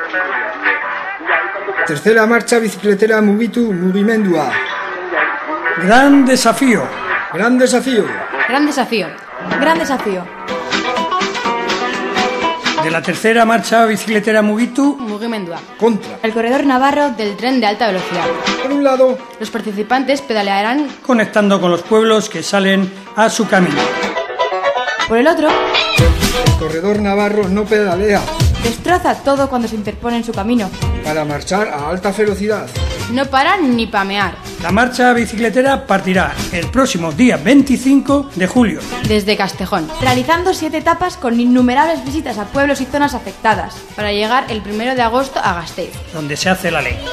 Tercera marcha bicicletera mugitu mugimendua. Gran desafío. Gran desafío. Gran desafío. Gran desafío. De la tercera marcha bicicletera mugitu Mugimendua. Contra. El corredor navarro del tren de alta velocidad. Por un lado, Los participantes pedalearán. conectando con los pueblos que salen a su camino. Por el otro, el corredor navarro no pedalea destroza todo cuando se interpone en su camino. para marchar a alta velocidad. No para ni pamear. La marcha bicicletera partirá el próximo día 25 de julio. Desde Castejón. Realizando 7 etapas con innumerables visitas a pueblos y zonas afectadas. Para llegar el 1 de agosto a Gasteiz. Donde se hace la ley.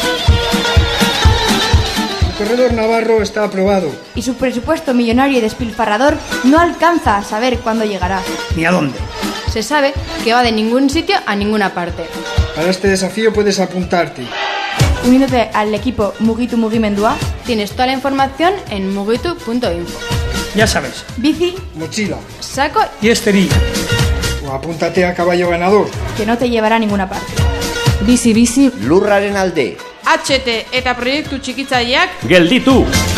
El corredor navarro está aprobado. Y su presupuesto millonario y despilfarrador no alcanza a saber cuándo llegará. ¿Ni a dónde? Se sabe que va de ningún sitio a ninguna parte. Para este desafío puedes apuntarte. Uniéndote al equipo Mugitu Mugimendua, Tienes toda la información en mugitu.info. Ya sabes. bici, Mochila. Saco Y esterilla. O apúntate a caballo ganador. que no te llevará a ninguna parte. Bizi, Lurraren alde. HT eta proiektu txikitzaileak Gelditu!